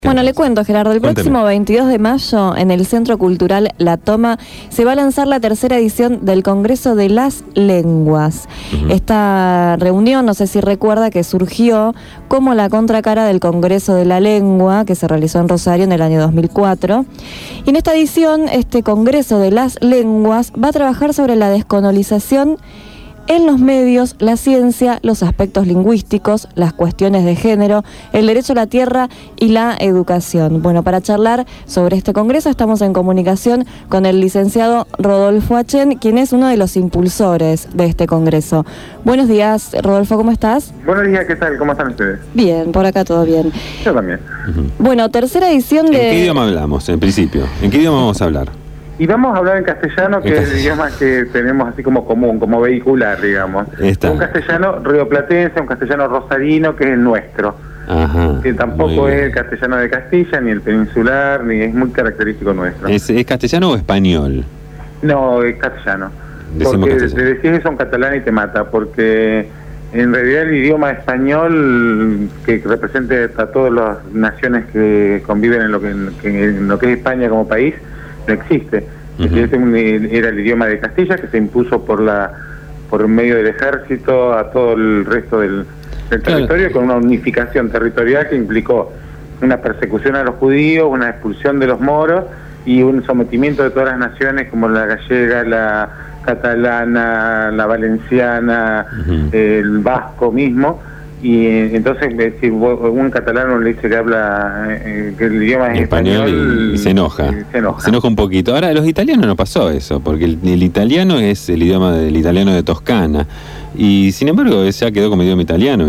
Bueno, le cuento, Gerardo, el próximo 22 de mayo en el Centro Cultural La Toma se va a lanzar la tercera edición del Congreso de las Lenguas. Esta reunión, no sé si recuerda, que surgió como la contracara del Congreso de la Lengua que se realizó en Rosario en el año 2004. Y en esta edición, este Congreso de las Lenguas va a trabajar sobre la descolonización en los medios, la ciencia, los aspectos lingüísticos, las cuestiones de género, el derecho a la tierra y la educación. Bueno, para charlar sobre este congreso estamos en comunicación con el licenciado Rodolfo Achen, quien es uno de los impulsores de este congreso. Buenos días, Rodolfo, ¿cómo estás? Buenos días, ¿qué tal? ¿Cómo están ustedes? Bien, por acá todo bien. Yo también. Bueno, tercera edición de... ¿En qué idioma hablamos, en principio? ¿En qué idioma vamos a hablar? Y vamos a hablar en castellano, que es el idioma que tenemos así como común, como vehicular, digamos. Un castellano rioplatense, un castellano rosarino, que es el nuestro. Ajá, que tampoco es el castellano de Castilla, ni el peninsular, ni es muy característico nuestro. ¿Es castellano o español? No, es castellano. Decimos porque castellano. te decís eso en catalán y te mata, porque en realidad el idioma español, que represente a todas las naciones que conviven en lo que es España como país, no existe. Era el idioma de Castilla, que se impuso por medio del ejército a todo el resto del territorio, con una unificación territorial que implicó una persecución a los judíos, una expulsión de los moros y un sometimiento de todas las naciones como la gallega, la catalana, la valenciana, el vasco mismo. Y entonces si un catalano le dice que habla que el idioma es español y se enoja. Se enoja un poquito. Ahora, a los italianos no pasó eso, porque el italiano es el idioma del italiano de Toscana, y sin embargo ya quedó como idioma italiano.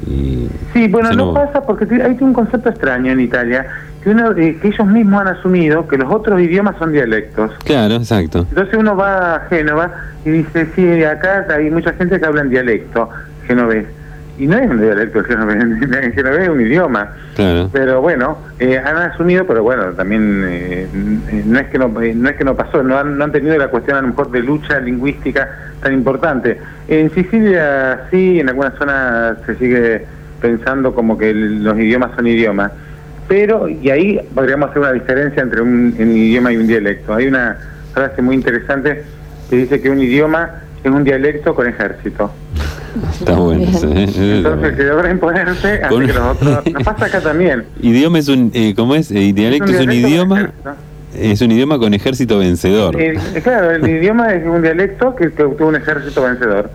Sí, bueno, no pasa porque hay un concepto extraño en Italia, que ellos mismos han asumido que los otros idiomas son dialectos. Claro, exacto. Entonces uno va a Génova y dice, sí, acá hay mucha gente que habla en dialecto genovés. Y no es un dialecto, el genovés es un idioma. Claro. Pero bueno, han asumido, pero bueno, también no es que no pasó, no han tenido la cuestión a lo mejor de lucha lingüística tan importante. En Sicilia sí, en algunas zonas se sigue pensando como que los idiomas son idiomas. Pero, y ahí podríamos hacer una diferencia entre un idioma y un dialecto. Hay una frase muy interesante que dice que un idioma es un dialecto con ejército. Está bueno. Entonces que logra imponerse así que los otros. Nos pasa acá también. Idioma es un ¿cómo es? Dialecto es un idioma. Es un idioma con ejército vencedor. Claro, el idioma es un dialecto que obtuvo un ejército vencedor.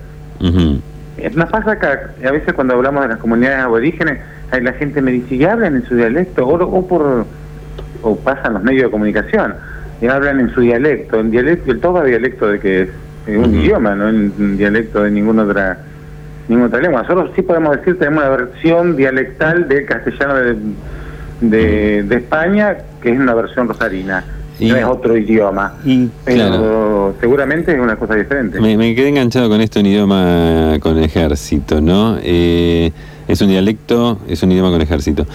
Nos pasa acá, a veces cuando hablamos de las comunidades aborígenes, la gente me dice, ¿y hablan en su dialecto? O pasan los medios de comunicación, y hablan en su dialecto. El toba dialecto de que es un idioma, no un dialecto de ninguna otra lengua. Nosotros sí podemos decir, tenemos una versión dialectal del castellano de España, que es una versión rosarina, no es otro idioma, pero seguramente es una cosa diferente. Me quedé enganchado con esto, un idioma con ejército, ¿no? Es un dialecto, es un idioma con ejército.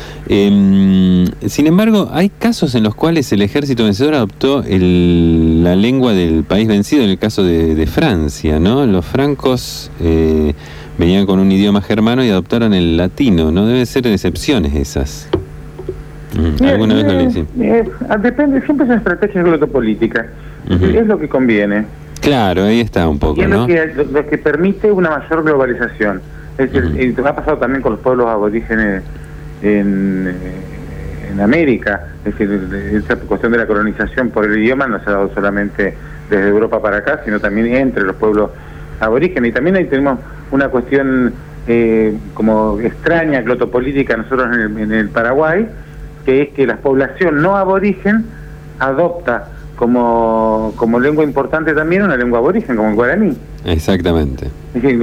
Sin embargo, hay casos en los cuales el ejército vencedor adoptó la lengua del país vencido, en el caso de Francia, ¿no? Los francos venían con un idioma germano y adoptaron el latino, ¿no? Deben ser excepciones esas. ¿Alguna vez lo leí? Depende, siempre es una estrategia glotopolítica. Es lo que conviene. Claro, ahí está un poco, y es ¿no? lo que permite una mayor globalización. Es decir, ha pasado también con los pueblos aborígenes en América. Es decir, esa cuestión de la colonización por el idioma no se ha dado solamente desde Europa para acá, sino también entre los pueblos aborígenes. Y también ahí tenemos una cuestión como extraña, glotopolítica, nosotros en el Paraguay, que es que la población no aborigen adopta como lengua importante también una lengua aborigen, como el guaraní. Exactamente. Es decir,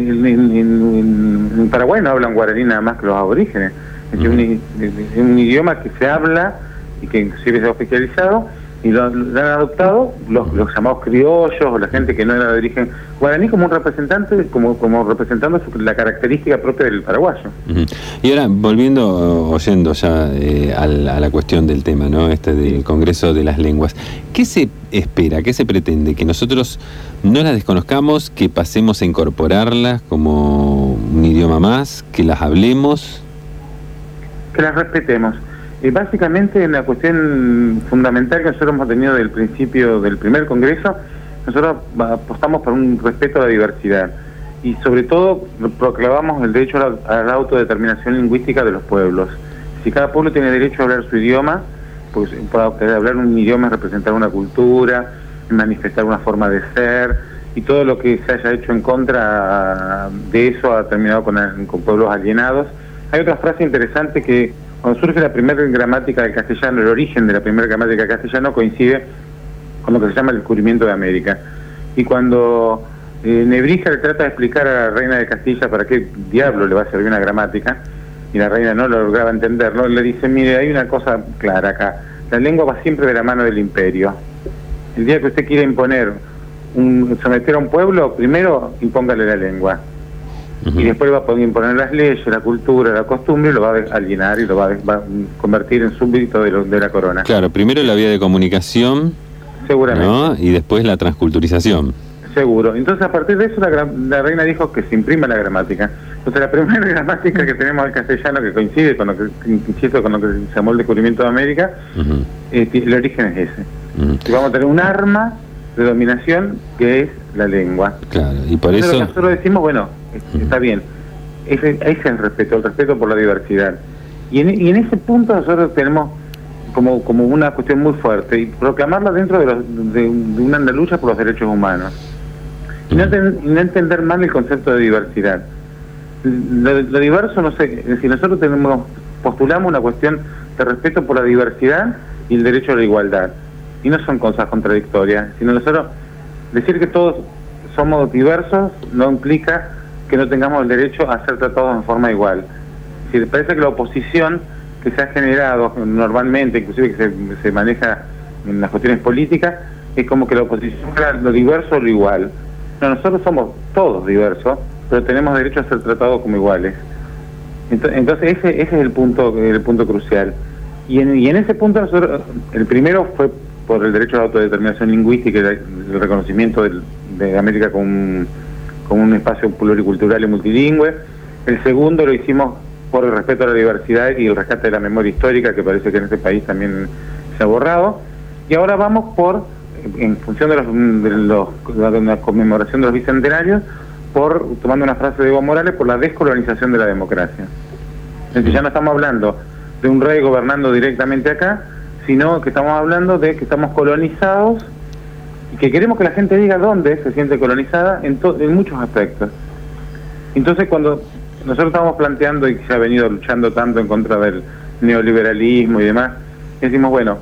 en Paraguay no hablan guaraní nada más que los aborígenes. Es un idioma que se habla y que inclusive se ha oficializado, y lo han adoptado los llamados criollos o la gente que no era de origen guaraní como un representante, como representando la característica propia del paraguayo. Y ahora, oyendo ya a la cuestión del tema, ¿no? Del Congreso de las Lenguas, ¿qué se espera, qué se pretende? ¿Que nosotros no las desconozcamos, que pasemos a incorporarlas como un idioma más, que las hablemos? Que las respetemos. Básicamente, una cuestión fundamental que nosotros hemos tenido desde el principio del primer congreso, nosotros apostamos por un respeto a la diversidad y sobre todo proclamamos el derecho a la autodeterminación lingüística de los pueblos. Si cada pueblo tiene derecho a hablar su idioma, pues hablar un idioma es representar una cultura, manifestar una forma de ser, y todo lo que se haya hecho en contra de eso ha terminado con pueblos alienados. Hay otra frase interesante que cuando surge la primera gramática del castellano, el origen de la primera gramática del castellano coincide con lo que se llama el descubrimiento de América. Y cuando Nebrija le trata de explicar a la reina de Castilla para qué diablo le va a servir una gramática, y la reina no lograba entenderlo, le dice, mire, hay una cosa clara acá, la lengua va siempre de la mano del imperio. El día que usted quiera someter a un pueblo, primero impóngale la lengua. Y después va a poder imponer las leyes, la cultura, la costumbre, y lo va a alienar y lo va a convertir en súbdito de la corona. Claro, primero la vía de comunicación, seguramente, ¿no? Y después la transculturización. Seguro. Entonces, a partir de eso, la reina dijo que se imprima la gramática. Entonces, la primera gramática que tenemos al castellano, que coincide con lo que, insisto, con lo que se llamó el descubrimiento de América, el origen es ese. Y vamos a tener un arma de dominación que es la lengua. Claro, y por entonces, eso nosotros decimos, bueno, está bien, ese es el respeto por la diversidad. Y en ese punto nosotros tenemos como una cuestión muy fuerte, y proclamarla dentro de una lucha por los derechos humanos. Y no entender mal el concepto de diversidad. Lo diverso, no sé, es decir, nosotros postulamos una cuestión de respeto por la diversidad y el derecho a la igualdad. Y no son cosas contradictorias, sino nosotros decir que todos somos diversos no implica que no tengamos el derecho a ser tratados en forma igual. Es decir, parece que la oposición que se ha generado normalmente, inclusive que se maneja en las cuestiones políticas, es como que la oposición era lo diverso o lo igual. No, nosotros somos todos diversos, pero tenemos derecho a ser tratados como iguales. Entonces ese es el punto crucial. Y en ese punto nosotros, el primero fue por el derecho a la autodeterminación lingüística y el reconocimiento de América como un espacio pluricultural y multilingüe. El segundo lo hicimos por el respeto a la diversidad y el rescate de la memoria histórica, que parece que en este país también se ha borrado. Y ahora vamos en función de la conmemoración de los bicentenarios, tomando una frase de Evo Morales, por la descolonización de la democracia. Es decir, ya no estamos hablando de un rey gobernando directamente acá, sino que estamos hablando de que estamos colonizados y que queremos que la gente diga dónde se siente colonizada en muchos aspectos. Entonces, cuando nosotros estamos planteando, y se ha venido luchando tanto en contra del neoliberalismo y demás, decimos, bueno,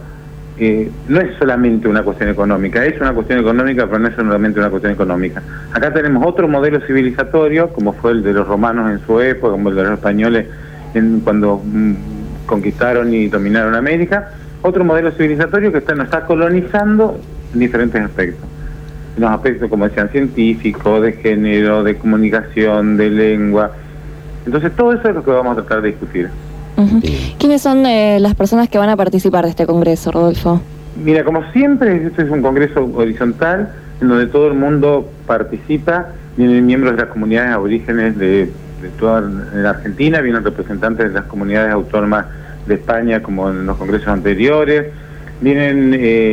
no es solamente una cuestión económica, es una cuestión económica, pero no es solamente una cuestión económica. Acá tenemos otro modelo civilizatorio, como fue el de los romanos en su época, como el de los españoles cuando conquistaron y dominaron América, otro modelo civilizatorio que nos está colonizando en diferentes aspectos. En los aspectos, como decían, científicos, de género, de comunicación, de lengua. Entonces todo eso es lo que vamos a tratar de discutir. ¿Quiénes son las personas que van a participar de este congreso, Rodolfo? Mira, como siempre, este es un congreso horizontal en donde todo el mundo participa. Vienen miembros de las comunidades aborígenes de toda la Argentina, vienen representantes de las comunidades autónomas de España, como en los congresos anteriores, vienen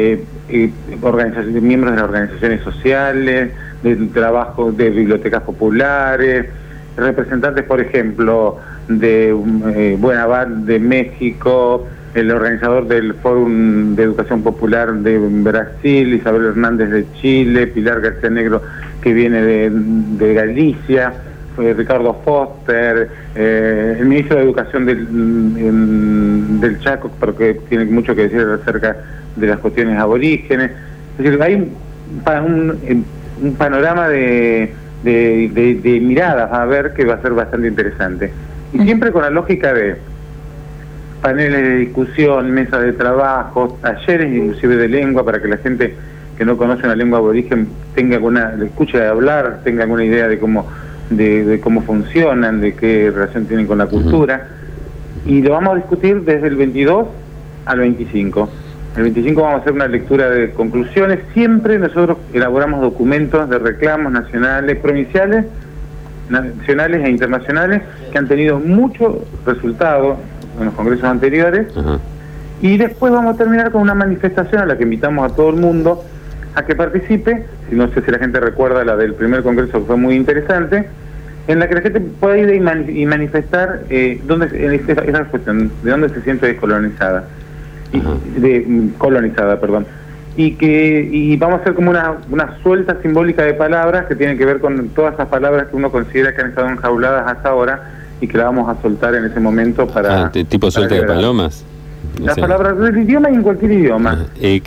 miembros de las organizaciones sociales, del trabajo de bibliotecas populares, representantes, por ejemplo, de Buenavat de México, el organizador del Fórum de Educación Popular de Brasil, Isabel Hernández de Chile, Pilar García Negro, que viene de Galicia, Ricardo Foster, el ministro de Educación del Chaco, porque tiene mucho que decir acerca de las cuestiones aborígenes. Es decir, hay un panorama de miradas a ver que va a ser bastante interesante. Y siempre con la lógica de paneles de discusión, mesas de trabajo, talleres inclusive de lengua, para que la gente que no conoce una lengua aborigen le escuche hablar, tenga alguna idea de cómo funcionan, de qué relación tienen con la cultura. Y lo vamos a discutir desde el 22 al 25. El 25 vamos a hacer una lectura de conclusiones. Siempre nosotros elaboramos documentos de reclamos nacionales, provinciales, nacionales e internacionales, que han tenido mucho resultado en los congresos anteriores. Y después vamos a terminar con una manifestación a la que invitamos a todo el mundo a que participe. No sé si la gente recuerda la del primer congreso, que fue muy interesante, en la que la gente puede ir y manifestar esa cuestión de dónde se siente descolonizada, colonizada, perdón. Y vamos a hacer como una suelta simbólica de palabras que tienen que ver con todas esas palabras que uno considera que han estado enjauladas hasta ahora y que la vamos a soltar en ese momento para... ¿Tipo suelta de palomas? Las palabras del idioma y en cualquier idioma.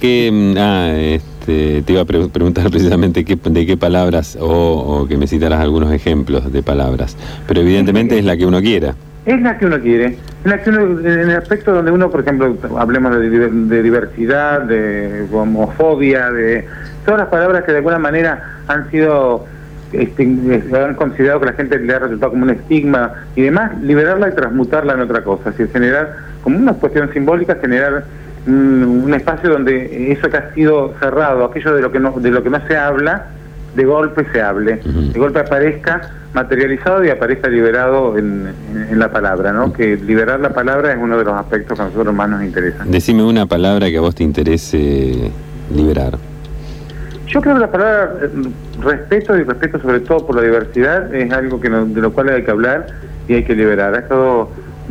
Te iba a preguntar precisamente de qué palabras o que me citaras algunos ejemplos de palabras, pero evidentemente es la que uno quiera. Es la que uno quiere, en el aspecto donde uno, por ejemplo, hablemos de diversidad, de homofobia, de todas las palabras que de alguna manera han sido, han considerado que la gente le ha resultado como un estigma y demás, liberarla y transmutarla en otra cosa, es decir, generar como una cuestión simbólica, generar un espacio donde eso que ha sido cerrado, aquello de lo que no se habla, de golpe se hable, de golpe aparezca materializado y aparezca liberado en la palabra, ¿no? Que liberar la palabra es uno de los aspectos que a nosotros más nos interesan. Decime una palabra que a vos te interese liberar. Yo creo que la palabra respeto, y respeto sobre todo por la diversidad, es algo de lo cual hay que hablar y hay que liberar. Ha estado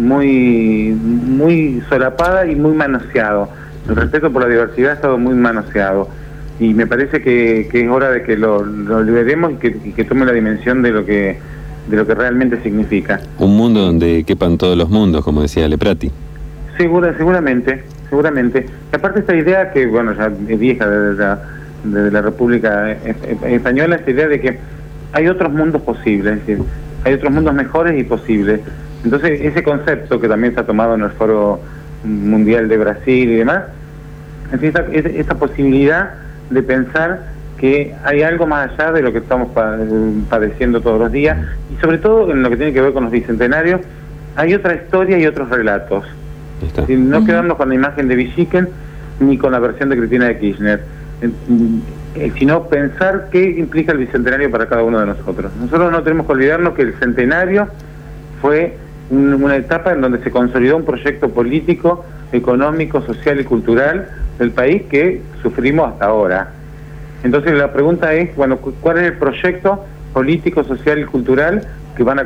muy solapada y muy manoseado. El respeto por la diversidad ha estado muy manoseado. Y me parece que es hora de que lo liberemos y que tome la dimensión de lo que realmente significa. Un mundo donde quepan todos los mundos, como decía Leprati. Seguramente. Y aparte esta idea que, bueno, ya es vieja desde la República Española, esta idea de que hay otros mundos posibles, es decir, hay otros mundos mejores y posibles. Entonces ese concepto que también se ha tomado en el Foro Mundial de Brasil y demás, esa posibilidad de pensar que hay algo más allá de lo que estamos padeciendo todos los días, y sobre todo en lo que tiene que ver con los bicentenarios, hay otra historia y otros relatos. No quedarnos con la imagen de Villiquen ni con la versión de Cristina de Kirchner, sino pensar qué implica el bicentenario para cada uno de nosotros. Nosotros no tenemos que olvidarnos que el centenario fue una etapa en donde se consolidó un proyecto político, económico, social y cultural del país que sufrimos hasta ahora. Entonces la pregunta es, bueno, ¿cuál es el proyecto político, social y cultural que van a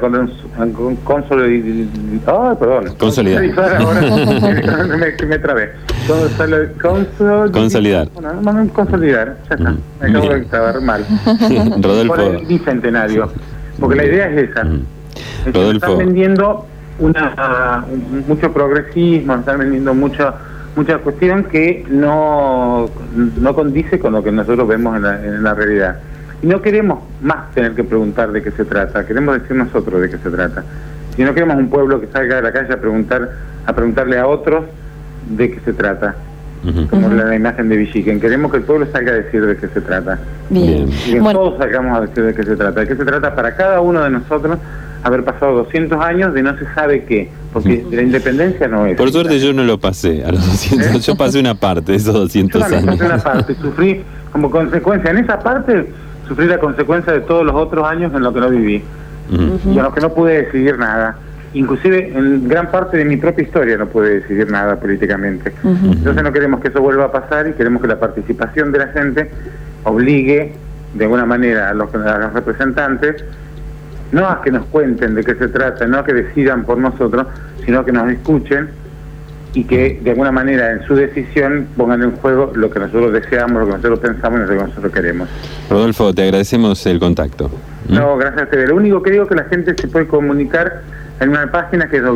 consolidar? Ahora, me trabé. Consolidar. Bueno, consolidar, ya está. Me acabo de acabar mal. Rodolfo. Por el bicentenario. Porque la idea es esa. Rodolfo. Están vendiendo mucho progresismo, están vendiendo mucha cuestión que no condice con lo que nosotros vemos en la realidad. Y no queremos más tener que preguntar de qué se trata, queremos decir nosotros de qué se trata. Y no queremos un pueblo que salga de la calle a preguntarle a otros de qué se trata, como la imagen de Villiquen. Queremos que el pueblo salga a decir de qué se trata. Bien. Y que todos salgamos a decir de qué se trata. De qué se trata para cada uno de nosotros haber pasado 200 años de no se sabe qué, porque la independencia no es. Por suerte yo no lo pasé a los 200, yo pasé una parte de esos 200 años. Yo pasé una parte, sufrí como consecuencia, en esa parte sufrí la consecuencia de todos los otros años en los que no viví, y en los que no pude decidir nada. Inclusive en gran parte de mi propia historia no pude decidir nada políticamente. Entonces no queremos que eso vuelva a pasar y queremos que la participación de la gente obligue de alguna manera a los representantes no a que nos cuenten de qué se trata, no a que decidan por nosotros, sino a que nos escuchen y que de alguna manera en su decisión pongan en juego lo que nosotros deseamos, lo que nosotros pensamos y lo que nosotros queremos. Rodolfo, te agradecemos el contacto. No, gracias a ustedes. Lo único que digo es que la gente se puede comunicar en una página que es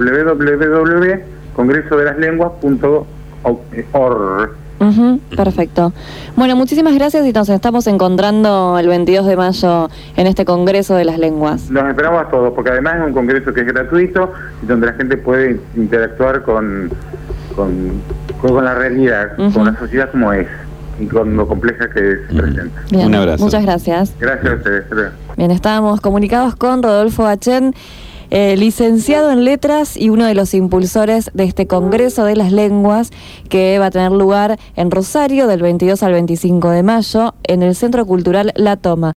www.congresodelaslengua.org. Perfecto. Bueno, muchísimas gracias y nos estamos encontrando el 22 de mayo en este Congreso de las Lenguas. Los esperamos a todos, porque además es un congreso que es gratuito y donde la gente puede interactuar con la realidad, con la sociedad como es y con lo compleja que se presenta. Bien. Un abrazo. Muchas gracias. Gracias a ustedes. Bien, estábamos comunicados con Rodolfo Achén, licenciado en Letras y uno de los impulsores de este Congreso de las Lenguas que va a tener lugar en Rosario del 22 al 25 de mayo en el Centro Cultural La Toma.